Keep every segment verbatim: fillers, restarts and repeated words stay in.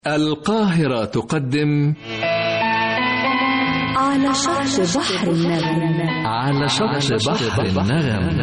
القاهرة تقدم على شط بحر النغم. على شط بحر النغم.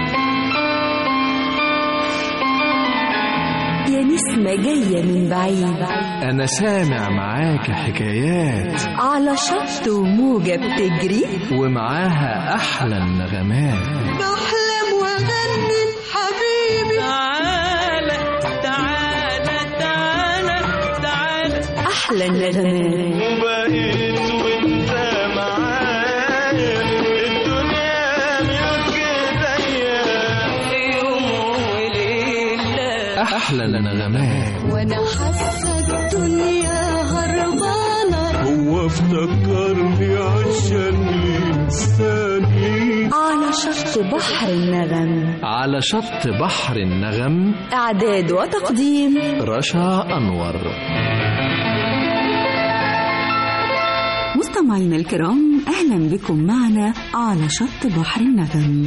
يا نسمة جاية من بعيد، أنا سامع معاك حكايات، على شط وموجة بتجري ومعاها أحلى النغمات. بحلم وأغني حبيبي، تعالى تعالى تعالى تعالى أحلى النغمات. وبقيت وانت معايا الدنيا ملك ايديا في يوم وليلة. أحلى النغمات. وأنا حاسة الدنيا هربانة، هو افتكرني عشان ينساني. على شط بحر النغم. على شط بحر النغم. إعداد وتقديم رشا أنور. مستمعينا الكرام، أهلا بكم معنا على شط بحر النغم.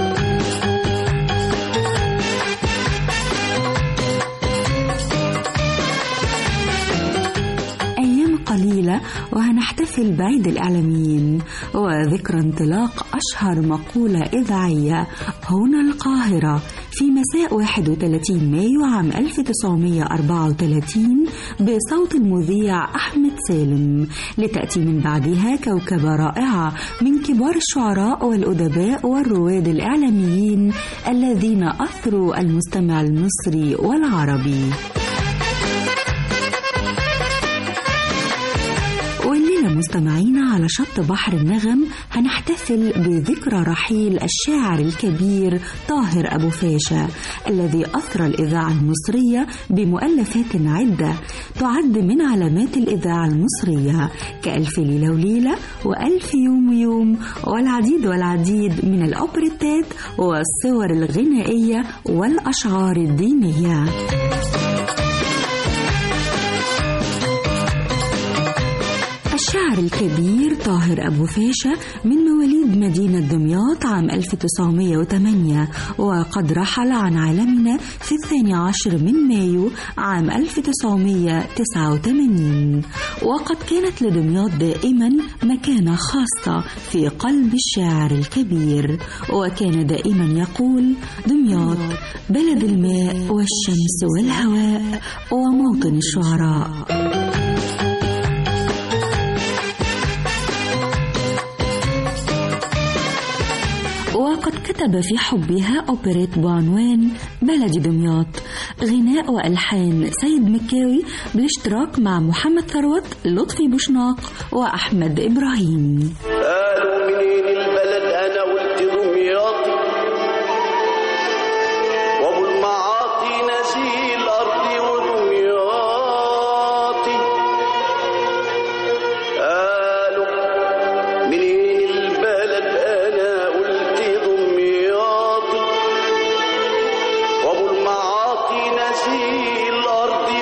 أيام قليلة وهنحتفل بعيد الإعلاميين وذكرى انطلاق أشهر مقولة إذاعية هنا القاهرة في مساء واحد وثلاثين مايو عام ألف وتسعمائة وأربعة وثلاثين بصوت المذيع أحمد سالم، لتأتي من بعدها كوكبة رائعة من كبار الشعراء والأدباء والرواد الإعلاميين الذين أثروا المستمع المصري والعربي. والليلة مستمعينا على شط بحر النغم هنحتفل بذكرى رحيل الشاعر الكبير طاهر أبو فاشا، الذي أثرى الإذاعة المصرية بمؤلفات عدة تعد من علامات الإذاعة المصرية كألف ليلة وليلة وألف يوم ويوم والعديد والعديد من الأوبريتات والصور الغنائية والأشعار الدينية. الشاعر الكبير طاهر أبو فاشا من مواليد مدينة دمياط عام ألف وتسعمائة وثمانية، وقد رحل عن عالمنا في الثاني عشر من مايو عام ألف وتسعمائة وتسعة وثمانين، وقد كانت لدمياط دائما مكانة خاصة في قلب الشاعر الكبير، وكان دائما يقول: دمياط بلد الماء والشمس والهواء وموطن الشعراء. وقد كتب في حبها أوبريت بعنوان بلد دمياط، غناء وألحان سيد مكاوي بالاشتراك مع محمد ثروت، لطفي بوشناق وأحمد إبراهيم. قالوا منين البلد؟ أنا قلت دمياطي، وأبو المعاطي نزيل أرضي ودمياطي. قالوا منين البلد؟ أنا قلت دمياطي، وأبو المعاطي نزيل أرضي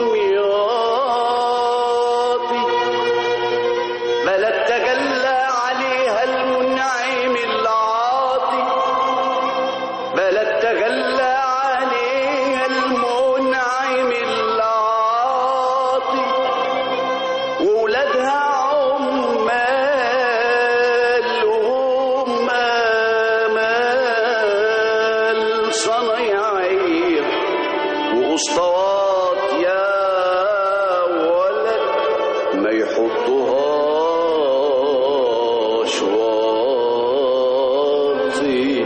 ودمياطي. بلد تجلى عليها المنعم العاطي، بلد تجلى عليها المنعم العاطي. وولادها عمال ومال صنايعية وأسطوات يا ولد ما يحطوهاش واطي.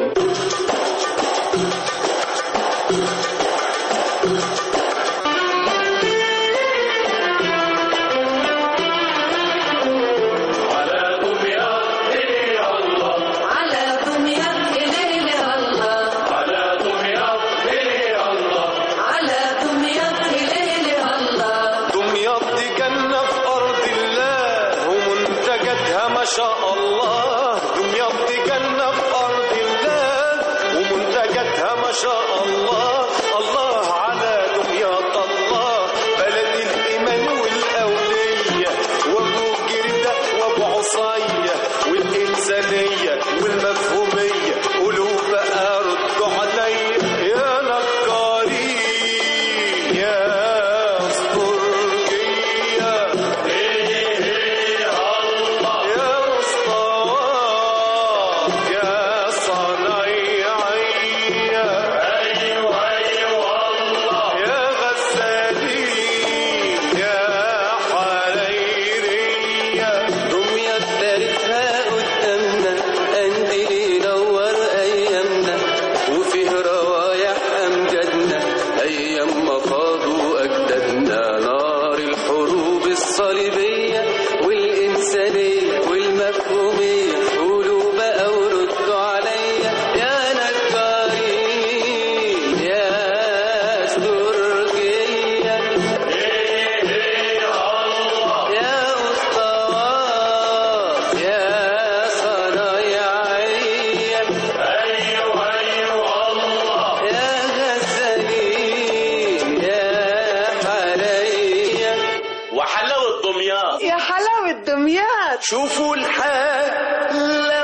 دمياط دي جنة في أرض الله ومنتجاتها ما شاء الله. دمياط دي جنة في أرض الله ومنتجاتها ما شاء الله. الله على دمياط، الله بلد الإيمان والأولية وأبو جردة وأبو عصية والإنسانية والمفهومية. قولوا بقى ردوا عليا يا نكارين يا الدمياط. شوفوا الحالة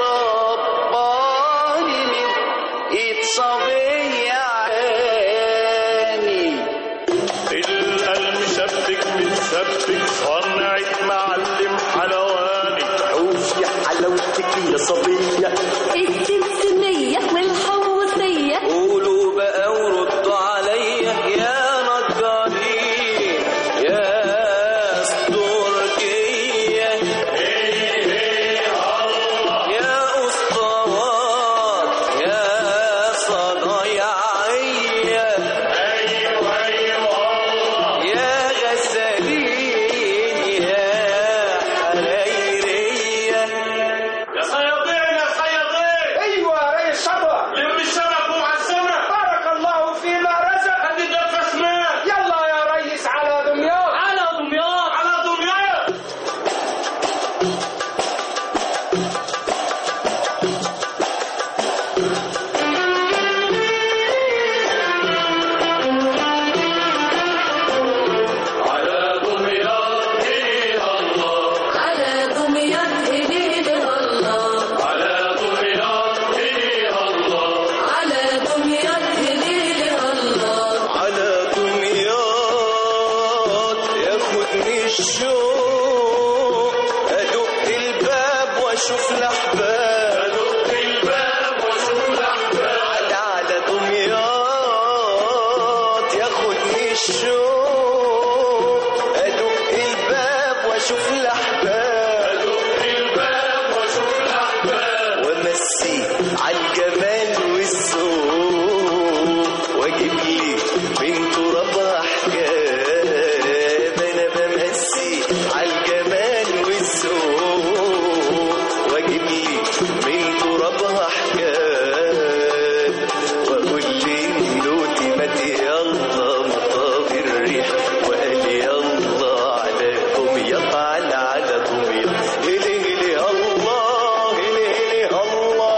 والرباني من ايد صبي عاني. القلب شبك متسبك صنعت معلم حلواني. عوفي حلاوتك يا صبية السمسمية والحوصية. قولوا بقى وردوا عليا يا نجارين يا استرجية يا اسطوات يا صنايعية يا غسالين يا حرايرية. يا صيادين يا صيادين. ايوه يا ريس شبع. لم الشبك ومعسمة. بارك الله فيما رزق. قد دفش مات. يلا يا ريس على دمياط. على دمياط على دمياط. على دمياط إيه الله. على دمياط إليه الله. على دمياط إيه الله. على دمياط إليه الله. على دمياط ياخدني الشوق ادق الباب واشوف الاحباب. ادق الباب واشوف الاحباب. على على دمياط ياخدني الشوق ادق الباب واشوف الاحباب. ادق الباب واشوف الاحباب. وامسي عالجمال والذوق واجيب لي من ترابها حكاية. انا بمسي عالجمال والذوق واجيب لي من ترابها حكاية. واقول للنوتي ماتي يلا مطاب الريح وقال يلا على دمياط على على دمياط. هلي هلي الله هلي هلي الله.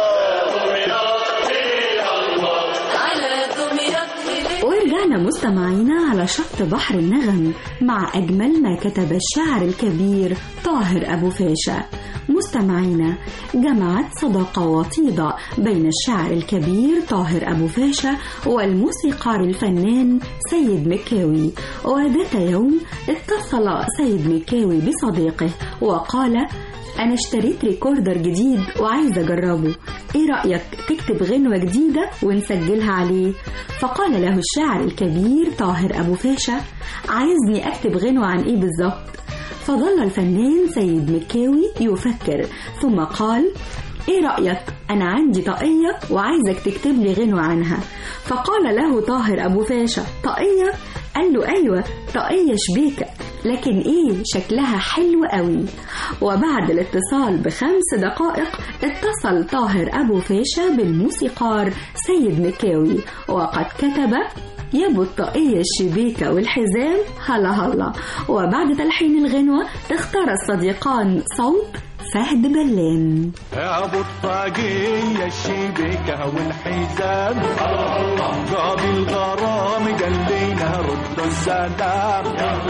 على دمياط إليه. ورجعنا مستمعينا على شط بحر النغم مع أجمل ما كتب الشاعر الكبير طاهر أبو فاشا. مستمعينا، جمعت صداقة وطيدة بين الشاعر الكبير طاهر أبو فاشا والموسيقار الفنان سيد مكاوي. وذات يوم اتصل سيد مكاوي بصديقه وقال: أنا اشتريت ريكوردر جديد وعايز أجربه، إيه رأيك تكتب غنوة جديدة ونسجلها عليه؟ فقال له الشاعر الكبير طاهر أبو فاشا: عايزني أكتب غنوة عن إيه بالظبط؟ فظل الفنان سيد مكاوي يفكر ثم قال: إيه رأيك أنا عندي طاقية وعايزك تكتب لي غنوة عنها. فقال له طاهر أبو فاشا: طاقية؟ قال له: أيوة طاقية شبيكة، لكن إيه شكلها حلو قوي. وبعد الاتصال بخمس دقائق اتصل طاهر أبو فاشا بالموسيقار سيد مكاوي وقد كتب: يا ابو الطاقية الشبيكة والحزام هلا هلا. وبعد تلحين الغنوة اختار الصديقان صوت فهد بلان. يا ابو الطاقية الشبيكة والحزام قاضي الغرام قال لينا ردوا السلام.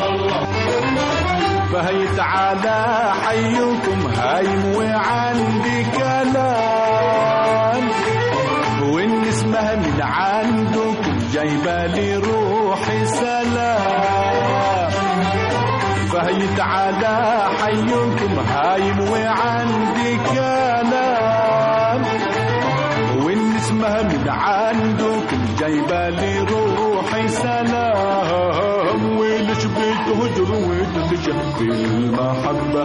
فهيت على حيكم هايم وعندي كلام والنسمة من عندكم جايبة لي روحي سلام. فهيت على حيكم هايم وعندي كلام والنسمة من عندكم جايبة لي روحي سلام. وليش بتهجر وليش في المحبة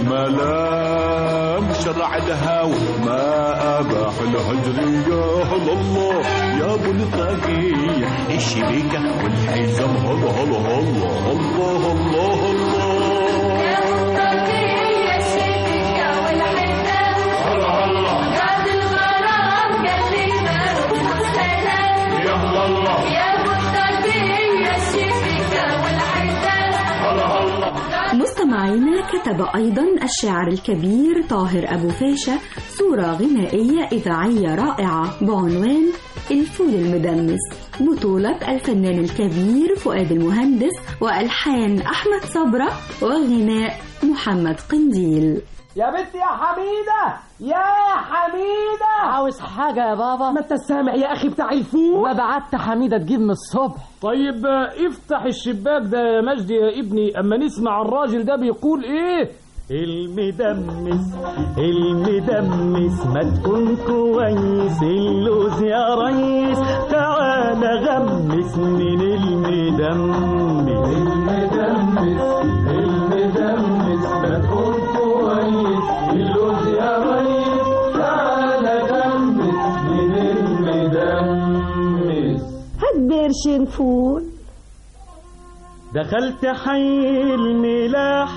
ملام شرع الهوى ما أباح الهجر. يا الله يا ابو الطاقية الشبيكة والحزام هلا هلا هلا الله الله الله. يا الطاقية الشبيكة والحزام هلا هلا قاضي الغرام قال لينا ردوا السلام. يا الله يا الطاقية الشبيكة والحزام هلا هلا. مستمعينا، كتب أيضا الشاعر الكبير طاهر أبو فاشا صورة غنائية إذاعية رائعة بعنوان الفول المدمس. بطولة الفنان الكبير فؤاد المهندس وألحان أحمد صبرة وغناء محمد قنديل. يا بنت يا حميدة، يا حميدة، عاوز حاجة يا بابا؟ ما انت السامع يا اخي بتاع الفول. ما بعت حميدة تجيب من الصبح. طيب افتح الشباك ده يا مجدي يا ابني اما نسمع الراجل ده بيقول ايه. المدمس المدمس ما تكون كويس اللوز يا ريس، تعالى غمس من المدمس. المدمس المدمس ما تكون كويس اللوز يا ريس، تعالى غمس من المدمس. هات بقرشين فول. دخلت حي الملاح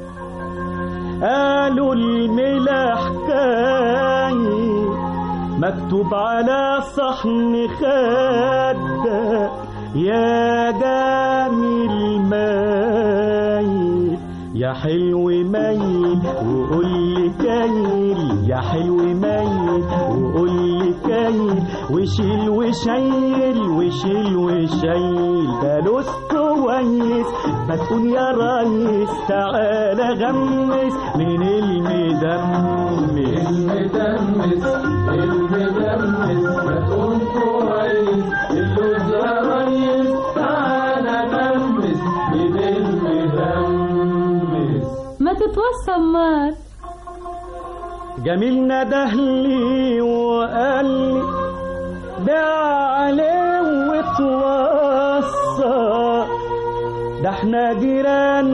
قالوا الملاح كاي مكتوب على صحن خدة يا جميل مايل، يا حلو مايل وقول لي كايل، يا حلو مايل وقول لي كايل، وشيل وشيل وشيل وشيل بلوس كويس، ما تكون يا ريس تعالى غمس من المدمس. المدمس المدمس ما تكون كويس اللوز يا ريس، تعالى غمس من المدمس. ما تتوصى مات. جميل ندهلي وقال لي ده عليه وتوصى، ده احنا جيران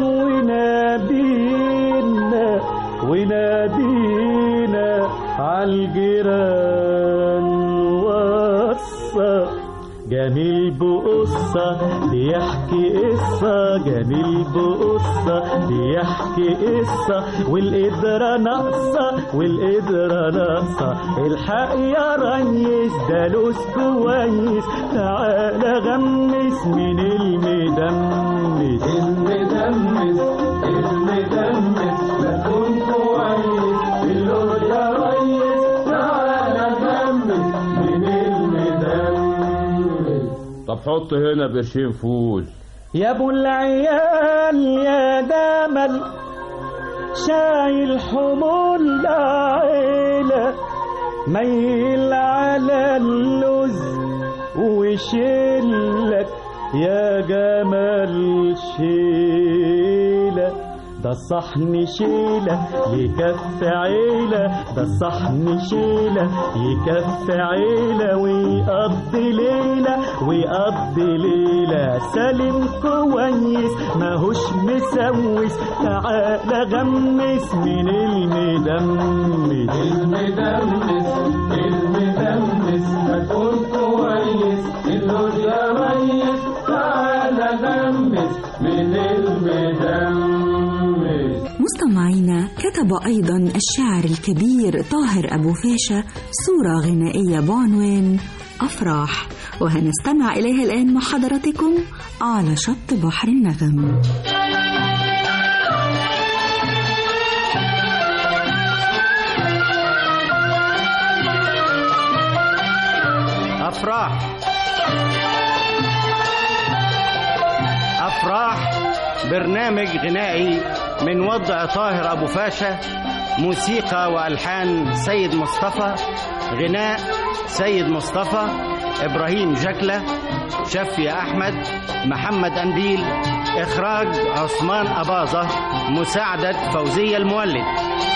ونادينا ونادينا عالجيران وصى. جميل بقصة بيحكي قصة، جميل بقصة بيحكي قصة، والقدرة ناقصة والقدرة ناقصة، الحق يا ريس ده لوز كويس، تعالى غمس من المدمس. المدمس المدمس ما تكون كويس اللوز يا ريس، تعالى غمس من المدمس. طب حط هنا برشين فول. يا ابو العيال يا جمل شايل حمول عيلة، ميل على اللوز وشيلك يا جمل شيلة، ده الصحن شيلة يكف عيلة، ده الصحن شيلة يكف عيلة، ويقضي ليلة ويقضي ليلة، سالم كويس ماهوش مسوس، تعالى غمس من المدمس. المدمس المدمس ما تكون كويس اللوز يا ريس، تعالى غمس من المدمس. مستمعينا، كتب أيضا الشاعر الكبير طاهر أبو فاشا صورة غنائية بعنوان أفراح، وهنستمع إليها الآن مع حضراتكم على شط بحر النغم. أفراح أفراح برنامج غنائي من وضع طاهر أبو فاشا، موسيقى وألحان سيد مصطفى، غناء سيد مصطفى، إبراهيم جكلة، شفي أحمد، محمد أنديل، إخراج عثمان أباظة، مساعدة فوزية المولد.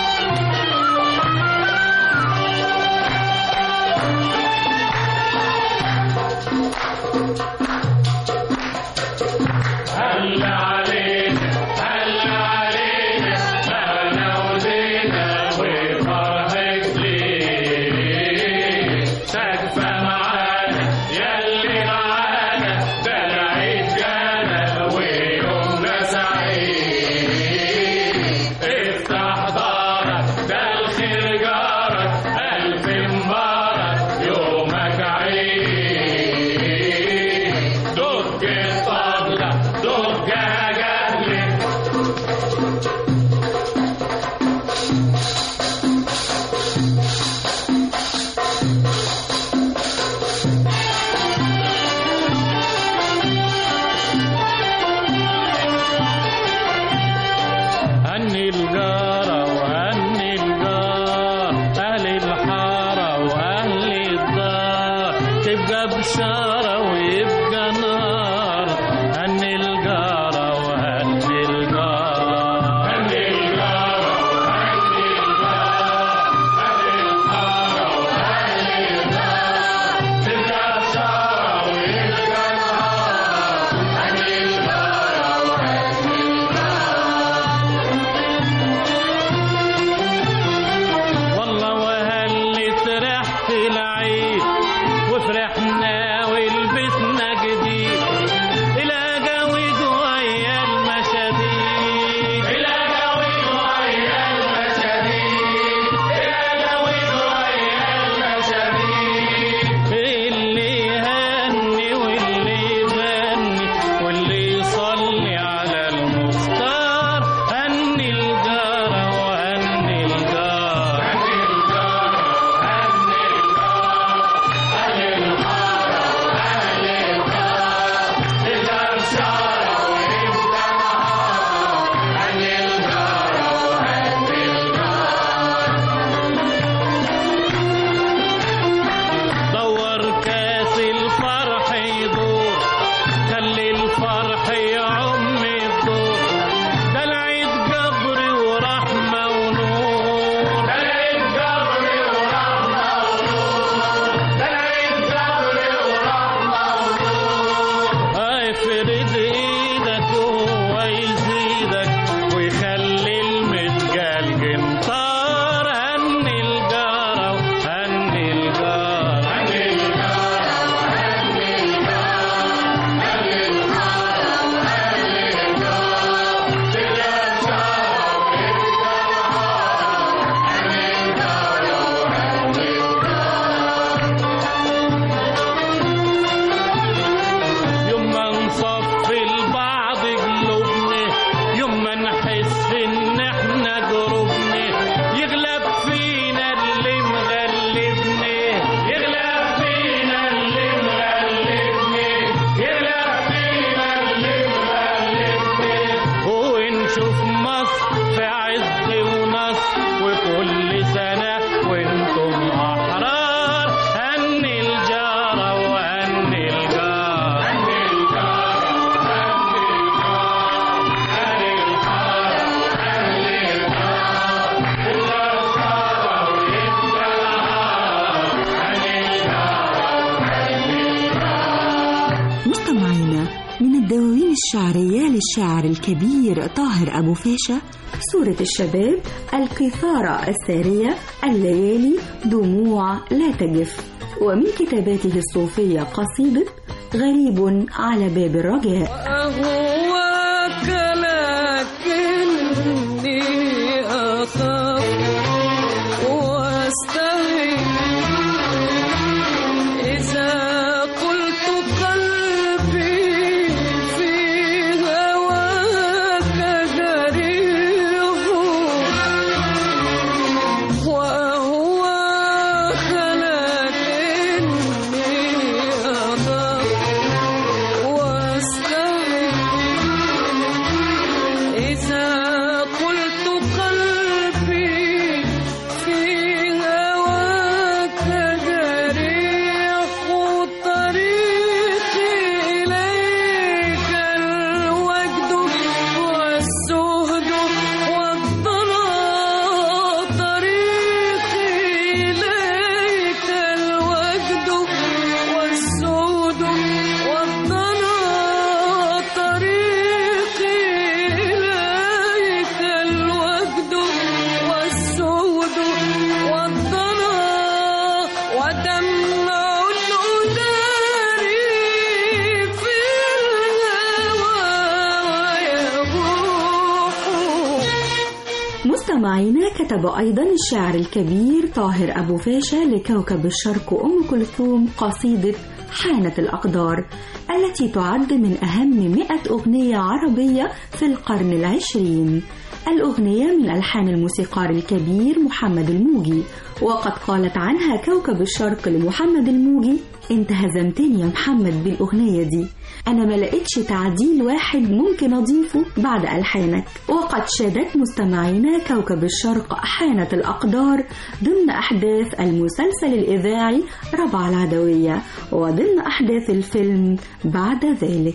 هلا علينا هلا علينا هلا ودينا وفرحك ليه، سقفة معانا يلي معانا، ده العيد جانا ويومنا سعيد، افتح دار وفي مصر في عز ونصر وكل سنة وانتم أحرار. هني الجارة وهني الجار، هني الجارة وهني الجار، هني الحارة وهني الجار، الأسرة ويتجار، هني الجارة وهني الجار. مستمعينا، من الدواوين الشعرية للشاعر الكبير طاهر أبو فاشا سورة الشباب، القيثارة السارية، الليالي، دموع لا تجف. ومن كتاباته الصوفية قصيدة غريب على باب الرجاء. أهواك لكني أخاف واستحي إذا قلت قلبي في هواك جريح، وأهواك لكني أخاف واستحي إذا قلت قلبي في هواك جريح. طريقي إليك الوجد والزهد والضنا، طريقي إليك الوجد والزهد والضنا، طريقي إليك الوجد والزهد والضنا، ودمع أداري في الهوى ويبوح. مستمعينا، كتب أيضا الشاعر الكبير طاهر أبو فاشا لكوكب الشرق أم كلثوم قصيدة حانت الأقدار، التي تعد من أهم مئة أغنية عربية في القرن العشرين. الأغنية من ألحان الموسيقار الكبير محمد الموجي، وقد قالت عنها كوكب الشرق لمحمد الموجي: انت هزمتني يا محمد بالأغنية دي، أنا ما لقيتش تعديل واحد ممكن أضيفه بعد ألحانك. وقد شادت مستمعينا كوكب الشرق حانت الأقدار ضمن أحداث المسلسل الإذاعي ربع العدوية، وضمن أحداث الفيلم بعد ذلك.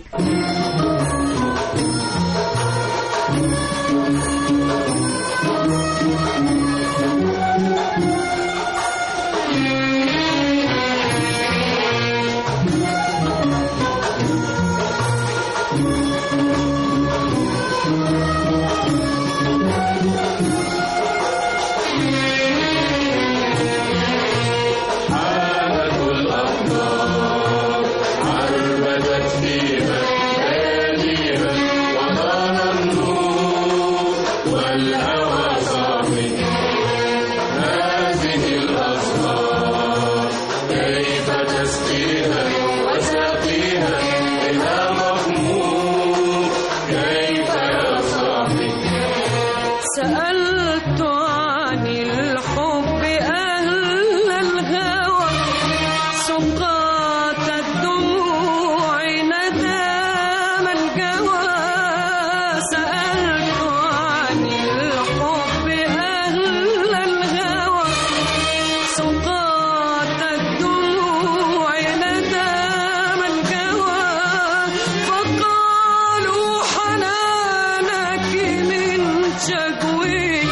سألت عن الحب أهل الهوى، سقاط الدموع ندام الجوى. سألت عن الحب أهل الهوى، سقاط الدموع ندام الجوى. فقالوا حنانك من شكوى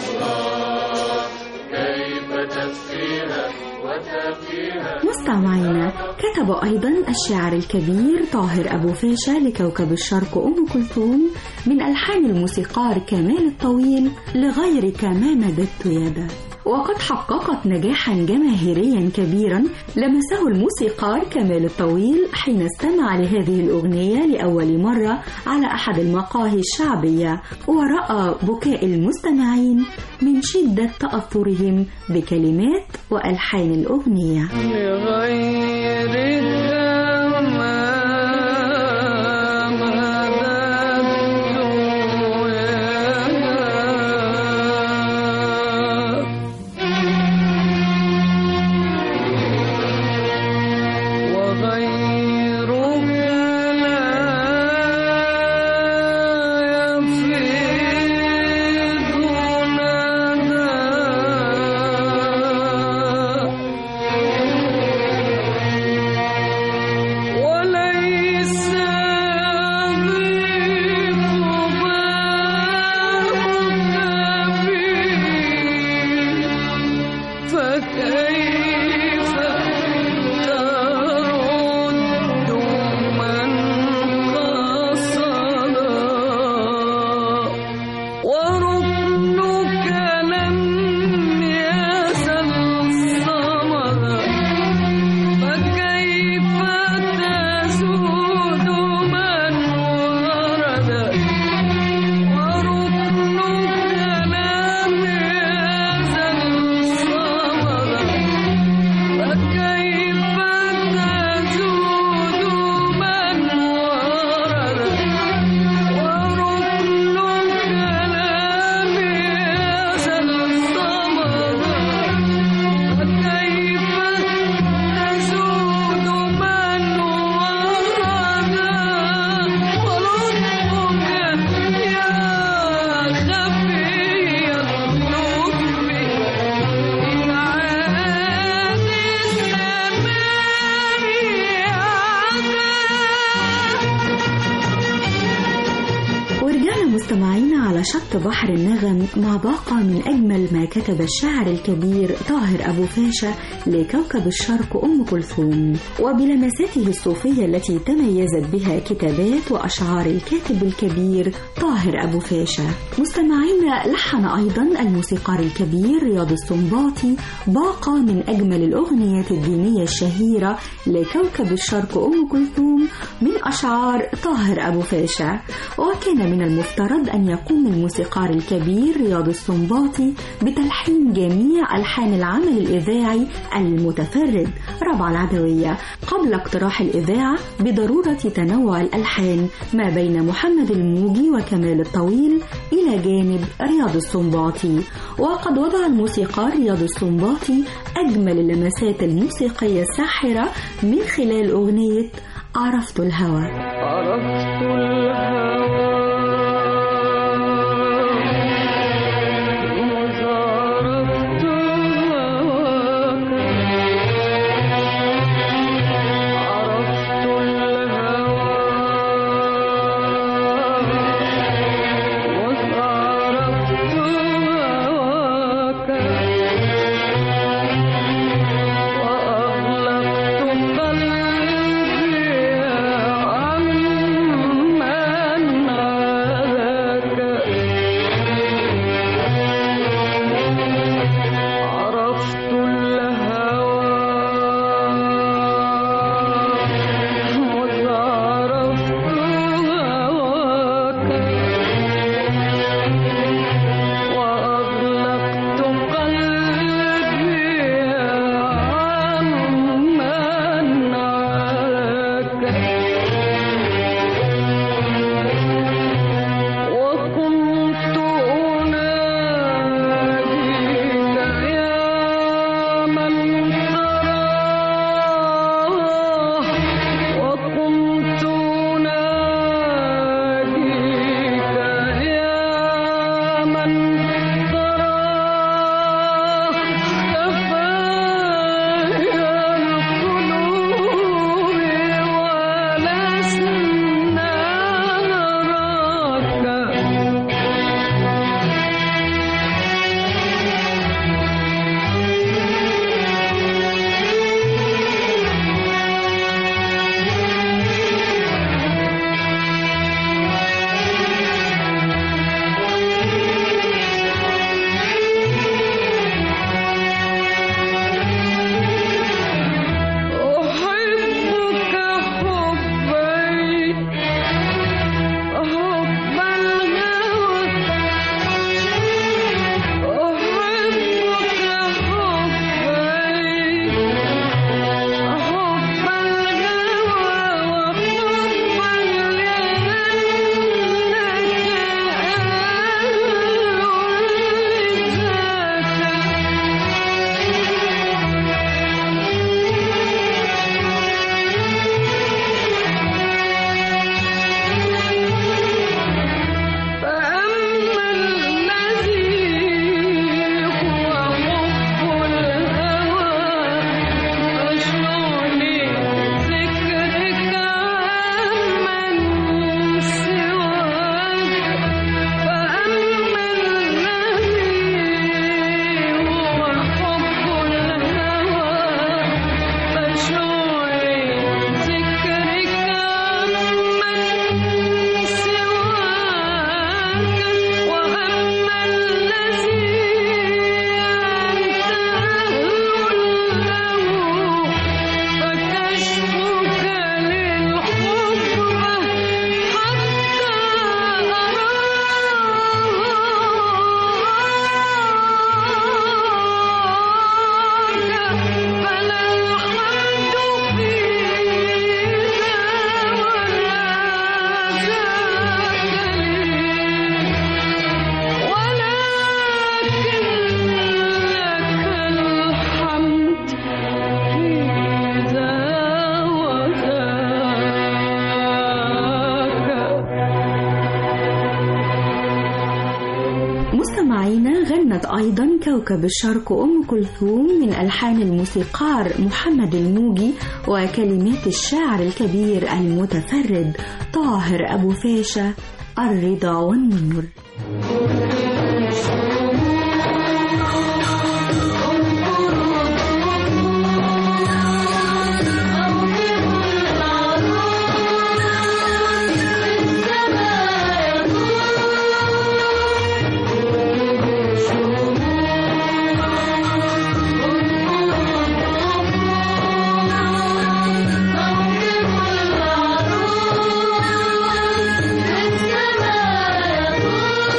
الأسرار كيف تسقيها وتقيها. مستمعينا، كتب أيضا الشاعر الكبير طاهر أبو فاشا لكوكب الشرق أم كلثوم من ألحان الموسيقار كمال الطويل لغيرك ما مددت يدا، وقد حققت نجاحا جماهيريا كبيرا لمسه الموسيقار كمال الطويل حين استمع لهذه الأغنية لأول مرة على أحد المقاهي الشعبية، ورأى بكاء المستمعين من شدة تأثرهم بكلمات وألحان الأغنية. مستمعينا على شط بحر النغم مع باقة من أجمل ما كتب الشاعر الكبير طاهر أبو فاشا لكوكب الشرق أم كلثوم، وبلمساته الصوفية التي تميزت بها كتابات وأشعار الكاتب الكبير طاهر أبو فاشا. مستمعينا، لحن أيضا الموسيقار الكبير رياض السنباطي باقة من أجمل الأغنيات الدينية الشهيرة لكوكب الشرق أم كلثوم من أشعار طاهر أبو فاشا، وكان من المفترض أن يقوم الموسيقار الكبير رياض السنباطي بتلحين جميع ألحان العمل الإذاعي المتفرد ربع العدوية قبل اقتراح الإذاعة بضرورة تنوع الألحان ما بين محمد الموجي وكمال الطويل إلى جانب رياض السنباطي. وقد وضع الموسيقار رياض السنباطي أجمل اللمسات الموسيقية الساحرة من خلال أغنية عرفت الهوى. عرفت الهوى عن مستمعينا، غنت أيضا كوكب الشرق أم كلثوم من ألحان الموسيقار محمد الموجي وكلمات الشاعر الكبير المتفرد طاهر أبو فاشا، الرضا والنور. Oh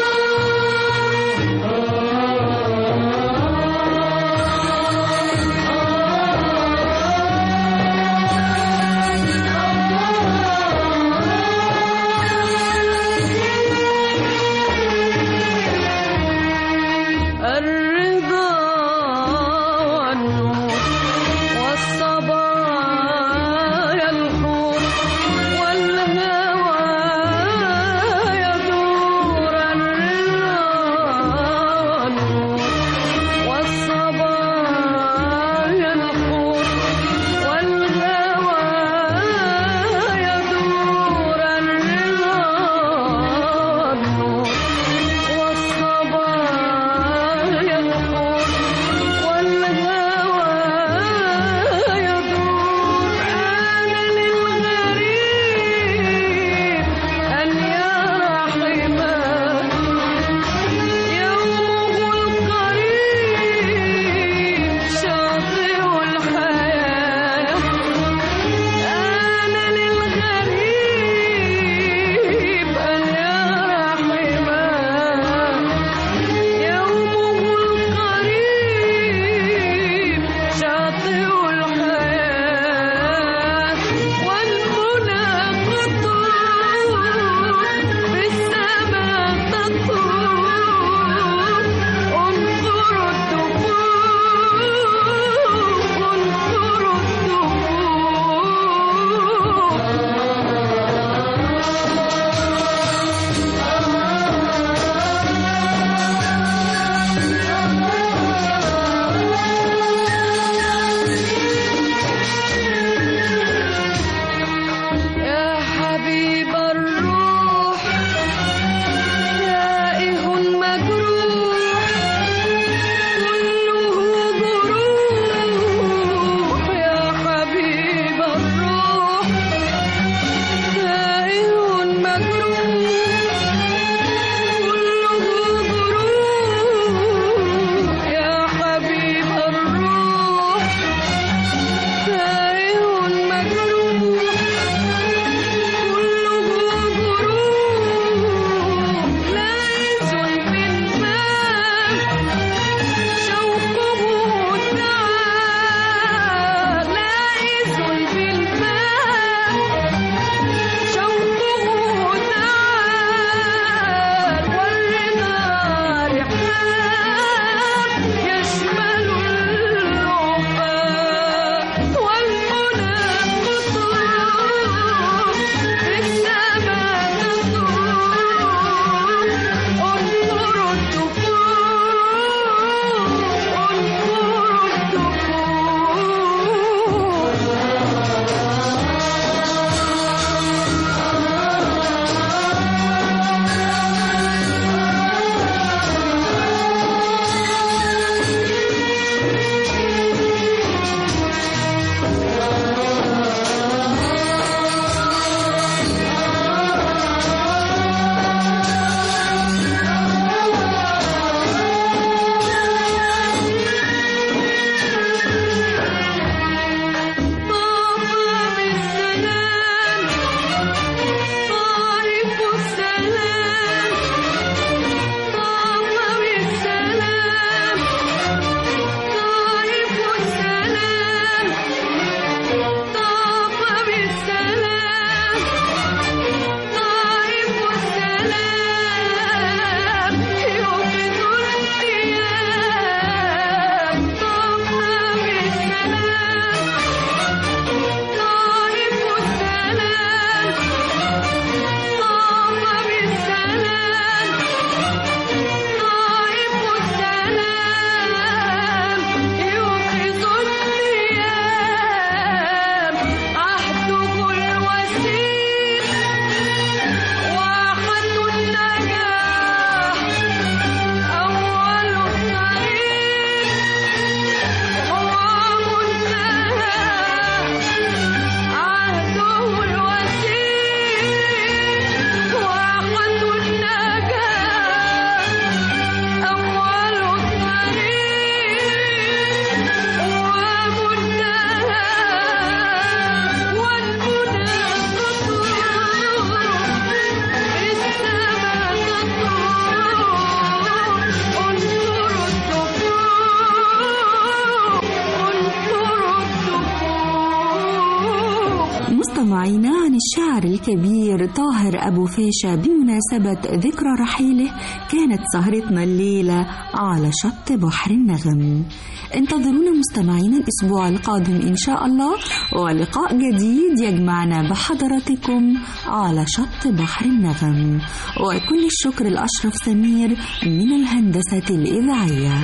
مستمعينا عن الشاعر الكبير طاهر أبو فاشا بمناسبة ذكرى رحيله كانت سهرتنا الليلة على شط بحر النغم. انتظرونا مستمعينا الأسبوع القادم إن شاء الله، ولقاء جديد يجمعنا بحضراتكم على شط بحر النغم. وكل الشكر لأشرف سمير من الهندسة الإذاعية.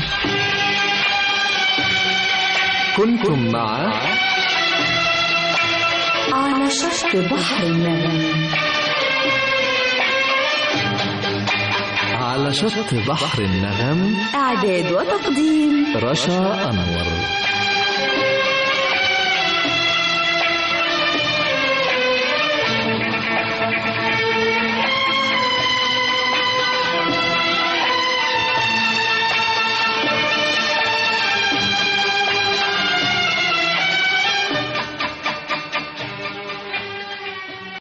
كنتم مع على شط بحر النغم. على شط بحر النغم. إعداد وتقديم رشا أنور.